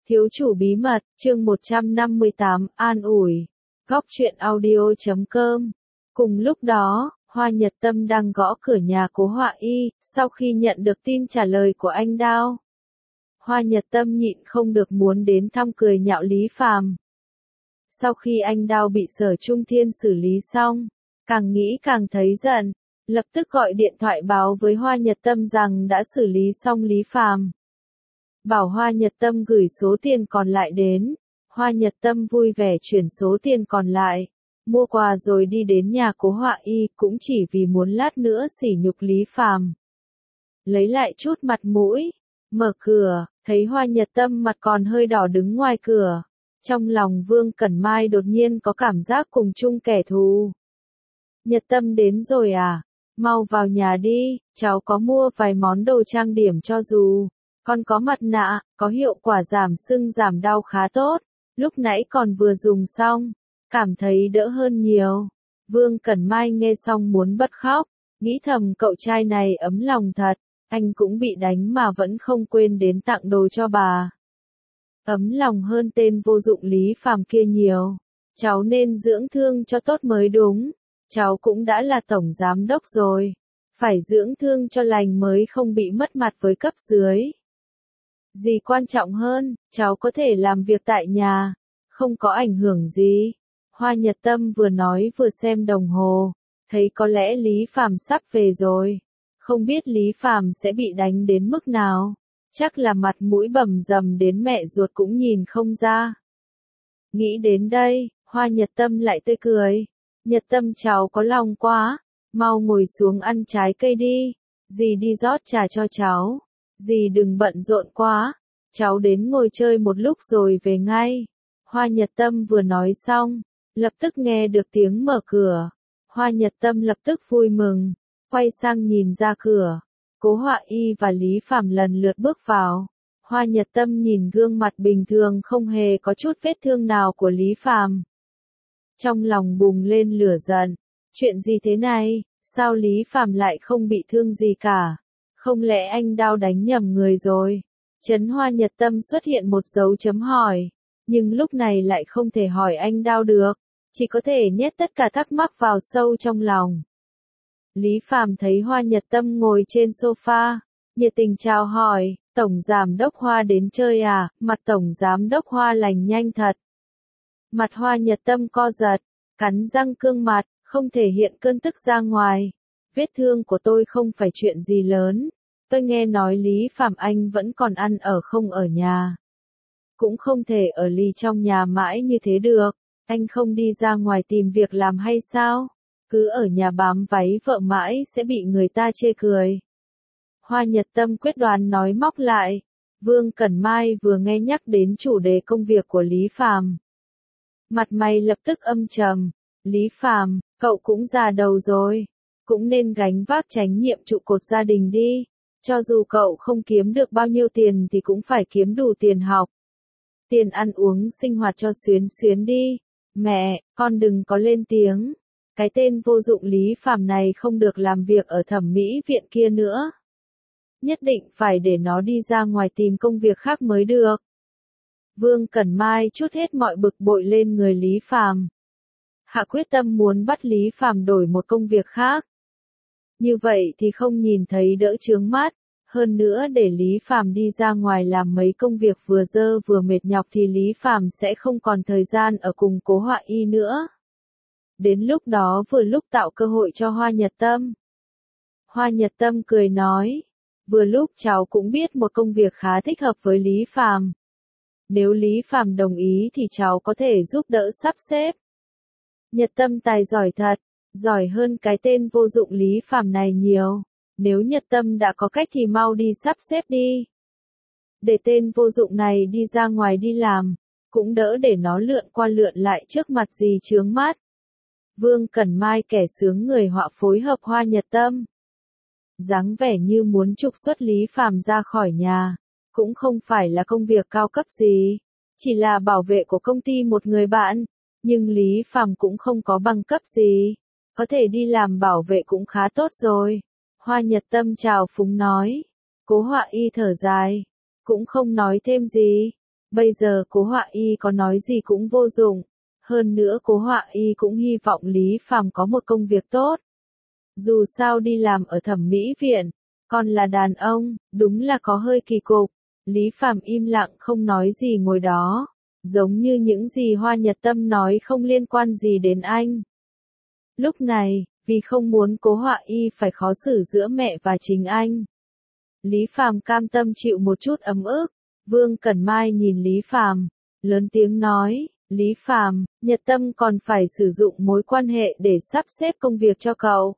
Thiếu chủ bí mật, chương 158, an ủi. Góc truyện audio.com. Cùng lúc đó, Hoa Nhật Tâm đang gõ cửa nhà Cố Họa Y, sau khi nhận được tin trả lời của anh Đao. Hoa Nhật Tâm nhịn không được muốn đến thăm cười nhạo Lý Phàm. Sau khi anh Đao bị Sở Trung Thiên xử lý xong, càng nghĩ càng thấy giận, lập tức gọi điện thoại báo với Hoa Nhật Tâm rằng đã xử lý xong Lý Phàm. Bảo Hoa Nhật Tâm gửi số tiền còn lại đến. Hoa Nhật Tâm vui vẻ chuyển số tiền còn lại, mua quà rồi đi đến nhà Cố Họa Y, cũng chỉ vì muốn lát nữa sỉ nhục Lý Phàm. Lấy lại chút mặt mũi, mở cửa, thấy Hoa Nhật Tâm mặt còn hơi đỏ đứng ngoài cửa. Trong lòng Vương Cẩn Mai đột nhiên có cảm giác cùng chung kẻ thù. Nhật Tâm đến rồi à? Mau vào nhà đi, cháu có mua vài món đồ trang điểm cho dù. Còn có mặt nạ, có hiệu quả giảm sưng giảm đau khá tốt, lúc nãy còn vừa dùng xong, cảm thấy đỡ hơn nhiều. Vương Cẩn Mai nghe xong muốn bật khóc, nghĩ thầm cậu trai này ấm lòng thật, anh cũng bị đánh mà vẫn không quên đến tặng đồ cho bà. Ấm lòng hơn tên vô dụng Lý Phàm kia nhiều, cháu nên dưỡng thương cho tốt mới đúng, cháu cũng đã là tổng giám đốc rồi, phải dưỡng thương cho lành mới không bị mất mặt với cấp dưới. Gì quan trọng hơn, cháu có thể làm việc tại nhà, không có ảnh hưởng gì. Hoa Nhật Tâm vừa nói vừa xem đồng hồ, thấy có lẽ Lý Phàm sắp về rồi. Không biết Lý Phàm sẽ bị đánh đến mức nào, chắc là mặt mũi bầm dầm đến mẹ ruột cũng nhìn không ra. Nghĩ đến đây, Hoa Nhật Tâm lại tươi cười. Nhật Tâm cháu có lòng quá, mau ngồi xuống ăn trái cây đi, dì đi rót trà cho cháu. Dì đừng bận rộn quá, cháu đến ngồi chơi một lúc rồi về ngay. Hoa Nhật Tâm vừa nói xong, lập tức nghe được tiếng mở cửa. Hoa Nhật Tâm lập tức vui mừng, quay sang nhìn ra cửa. Cố Họa Y và Lý Phàm lần lượt bước vào. Hoa Nhật Tâm nhìn gương mặt bình thường không hề có chút vết thương nào của Lý Phàm. Trong lòng bùng lên lửa giận, chuyện gì thế này, sao Lý Phàm lại không bị thương gì cả? Không lẽ anh Đao đánh nhầm người rồi? Trấn Hoa Nhật Tâm xuất hiện một dấu chấm hỏi, nhưng lúc này lại không thể hỏi anh Đao được, chỉ có thể nhét tất cả thắc mắc vào sâu trong lòng. Lý Phàm thấy Hoa Nhật Tâm ngồi trên sofa, nhiệt tình chào hỏi, Tổng Giám đốc Hoa đến chơi à? Mặt Tổng Giám đốc Hoa lành nhanh thật. Mặt Hoa Nhật Tâm co giật, cắn răng cương mặt, không thể hiện cơn tức ra ngoài. Vết thương của tôi không phải chuyện gì lớn. Tôi nghe nói Lý Phàm anh vẫn còn ăn ở không ở nhà. Cũng không thể ở lì trong nhà mãi như thế được. Anh không đi ra ngoài tìm việc làm hay sao? Cứ ở nhà bám váy vợ mãi sẽ bị người ta chê cười. Hoa Nhật Tâm quyết đoán nói móc lại. Vương Cẩn Mai vừa nghe nhắc đến chủ đề công việc của Lý Phàm, mặt mày lập tức âm trầm. Lý Phàm, cậu cũng già đầu rồi, cũng nên gánh vác trách nhiệm trụ cột gia đình đi. Cho dù cậu không kiếm được bao nhiêu tiền thì cũng phải kiếm đủ tiền học. Tiền ăn uống sinh hoạt cho xuyến xuyến đi. Mẹ, con đừng có lên tiếng. Cái tên vô dụng Lý Phàm này không được làm việc ở thẩm mỹ viện kia nữa. Nhất định phải để nó đi ra ngoài tìm công việc khác mới được. Vương Cẩn Mai trút hết mọi bực bội lên người Lý Phàm. Hạ quyết tâm muốn bắt Lý Phàm đổi một công việc khác. Như vậy thì không nhìn thấy đỡ chướng mắt, hơn nữa để Lý Phàm đi ra ngoài làm mấy công việc vừa dơ vừa mệt nhọc thì Lý Phàm sẽ không còn thời gian ở cùng Cố Họa Y nữa. Đến lúc đó vừa lúc tạo cơ hội cho Hoa Nhật Tâm. Hoa Nhật Tâm cười nói, vừa lúc cháu cũng biết một công việc khá thích hợp với Lý Phàm. Nếu Lý Phàm đồng ý thì cháu có thể giúp đỡ sắp xếp. Nhật Tâm tài giỏi thật, giỏi hơn cái tên vô dụng Lý Phàm này nhiều. Nếu Nhật Tâm đã có cách thì mau đi sắp xếp đi. Để tên vô dụng này đi ra ngoài đi làm, cũng đỡ để nó lượn qua lượn lại trước mặt gì chướng mắt. Vương Cẩn Mai kẻ sướng người họa phối hợp Hoa Nhật Tâm. Dáng vẻ như muốn trục xuất Lý Phàm ra khỏi nhà, cũng không phải là công việc cao cấp gì, chỉ là bảo vệ của công ty một người bạn, nhưng Lý Phàm cũng không có bằng cấp gì, có thể đi làm bảo vệ cũng khá tốt rồi. Hoa Nhật Tâm chào phúng nói. Cố Họa Y thở dài, cũng không nói thêm gì. Bây giờ Cố Họa Y có nói gì cũng vô dụng. Hơn nữa Cố Họa Y cũng hy vọng Lý Phàm có một công việc tốt. Dù sao đi làm ở thẩm mỹ viện, còn là đàn ông, đúng là có hơi kỳ cục. Lý Phàm im lặng không nói gì ngồi đó, giống như những gì Hoa Nhật Tâm nói không liên quan gì đến anh. Lúc này, vì không muốn Cố Họa Y phải khó xử giữa mẹ và chính anh, Lý Phàm cam tâm chịu một chút ấm ức. Vương Cẩn Mai nhìn Lý Phàm, lớn tiếng nói, Lý Phàm, Nhật Tâm còn phải sử dụng mối quan hệ để sắp xếp công việc cho cậu.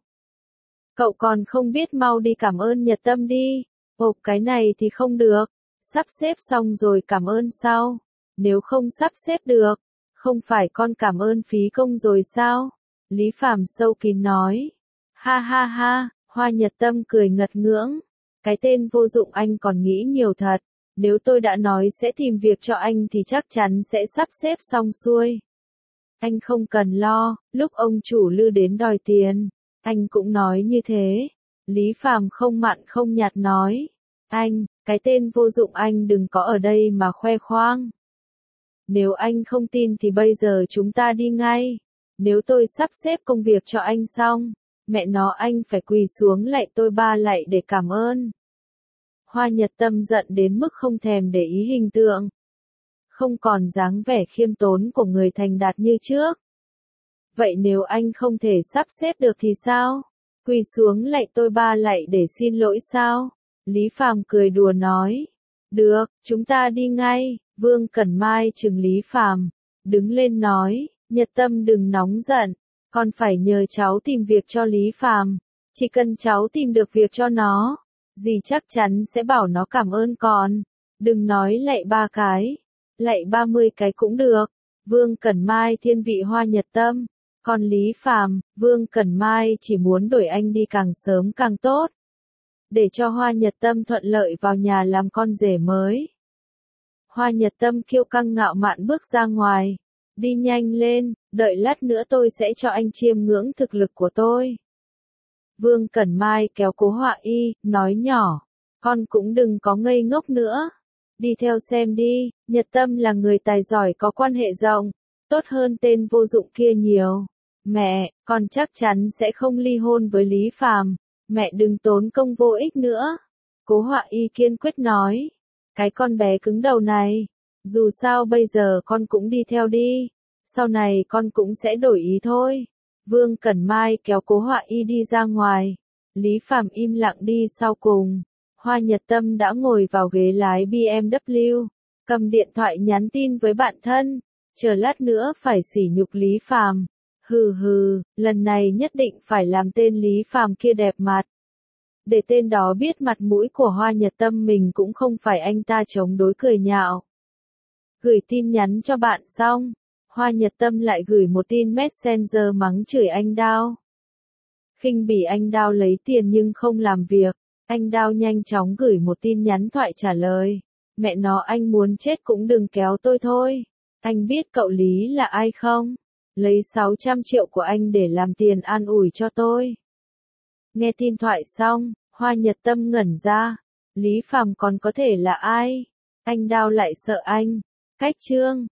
Cậu còn không biết mau đi cảm ơn Nhật Tâm đi. Ồ, cái này thì không được. Sắp xếp xong rồi cảm ơn sau. Nếu không sắp xếp được, không phải con cảm ơn phí công rồi sao? Lý Phàm sâu kín nói. Ha ha ha, Hoa Nhật Tâm cười ngật ngưỡng. Cái tên vô dụng anh còn nghĩ nhiều thật. Nếu tôi đã nói sẽ tìm việc cho anh thì chắc chắn sẽ sắp xếp xong xuôi. Anh không cần lo, lúc ông chủ Lư đến đòi tiền, anh cũng nói như thế. Lý Phàm không mặn không nhạt nói. Anh, cái tên vô dụng anh đừng có ở đây mà khoe khoang. Nếu anh không tin thì bây giờ chúng ta đi ngay. Nếu tôi sắp xếp công việc cho anh xong, mẹ nó anh phải quỳ xuống lạy tôi 3 lạy để cảm ơn. Hoa Nhật Tâm giận đến mức không thèm để ý hình tượng. Không còn dáng vẻ khiêm tốn của người thành đạt như trước. Vậy nếu anh không thể sắp xếp được thì sao? Quỳ xuống lạy tôi 3 lạy để xin lỗi sao? Lý Phàm cười đùa nói. Được, chúng ta đi ngay. Vương Cẩn Mai trừng Lý Phàm, đứng lên nói, Nhật Tâm đừng nóng giận, con phải nhờ cháu tìm việc cho Lý Phàm. Chỉ cần cháu tìm được việc cho nó, dì chắc chắn sẽ bảo nó cảm ơn con. Đừng nói lạy 3 cái, lạy 30 cái cũng được. Vương Cẩn Mai thiên vị Hoa Nhật Tâm. Còn Lý Phàm, Vương Cẩn Mai chỉ muốn đuổi anh đi càng sớm càng tốt. Để cho Hoa Nhật Tâm thuận lợi vào nhà làm con rể mới. Hoa Nhật Tâm kiêu căng ngạo mạn bước ra ngoài. Đi nhanh lên, đợi lát nữa tôi sẽ cho anh chiêm ngưỡng thực lực của tôi. Vương Cẩn Mai kéo Cố Họa Y, nói nhỏ. Con cũng đừng có ngây ngốc nữa. Đi theo xem đi, Nhật Tâm là người tài giỏi có quan hệ rộng. Tốt hơn tên vô dụng kia nhiều. Mẹ, con chắc chắn sẽ không ly hôn với Lý Phàm. Mẹ đừng tốn công vô ích nữa. Cố Họa Y kiên quyết nói. Cái con bé cứng đầu này. Dù sao bây giờ con cũng đi theo đi. Sau này con cũng sẽ đổi ý thôi. Vương Cẩn Mai kéo Cố Họa Y đi ra ngoài. Lý Phàm im lặng đi sau cùng. Hoa Nhật Tâm đã ngồi vào ghế lái BMW. Cầm điện thoại nhắn tin với bạn thân. Chờ lát nữa phải sỉ nhục Lý Phàm. Hừ hừ, lần này nhất định phải làm tên Lý Phàm kia đẹp mặt. Để tên đó biết mặt mũi của Hoa Nhật Tâm mình cũng không phải anh ta chống đối cười nhạo. Gửi tin nhắn cho bạn xong, Hoa Nhật Tâm lại gửi một tin Messenger mắng chửi anh Đao. Khinh bỉ anh Đao lấy tiền nhưng không làm việc, anh Đao nhanh chóng gửi một tin nhắn thoại trả lời. Mẹ nó anh muốn chết cũng đừng kéo tôi thôi. Anh biết cậu Lý là ai không? Lấy 600 triệu của anh để làm tiền an ủi cho tôi. Nghe tin thoại xong, Hoa Nhật Tâm ngẩn ra. Lý Phàm còn có thể là ai? Anh Đao lại sợ anh. Cách chương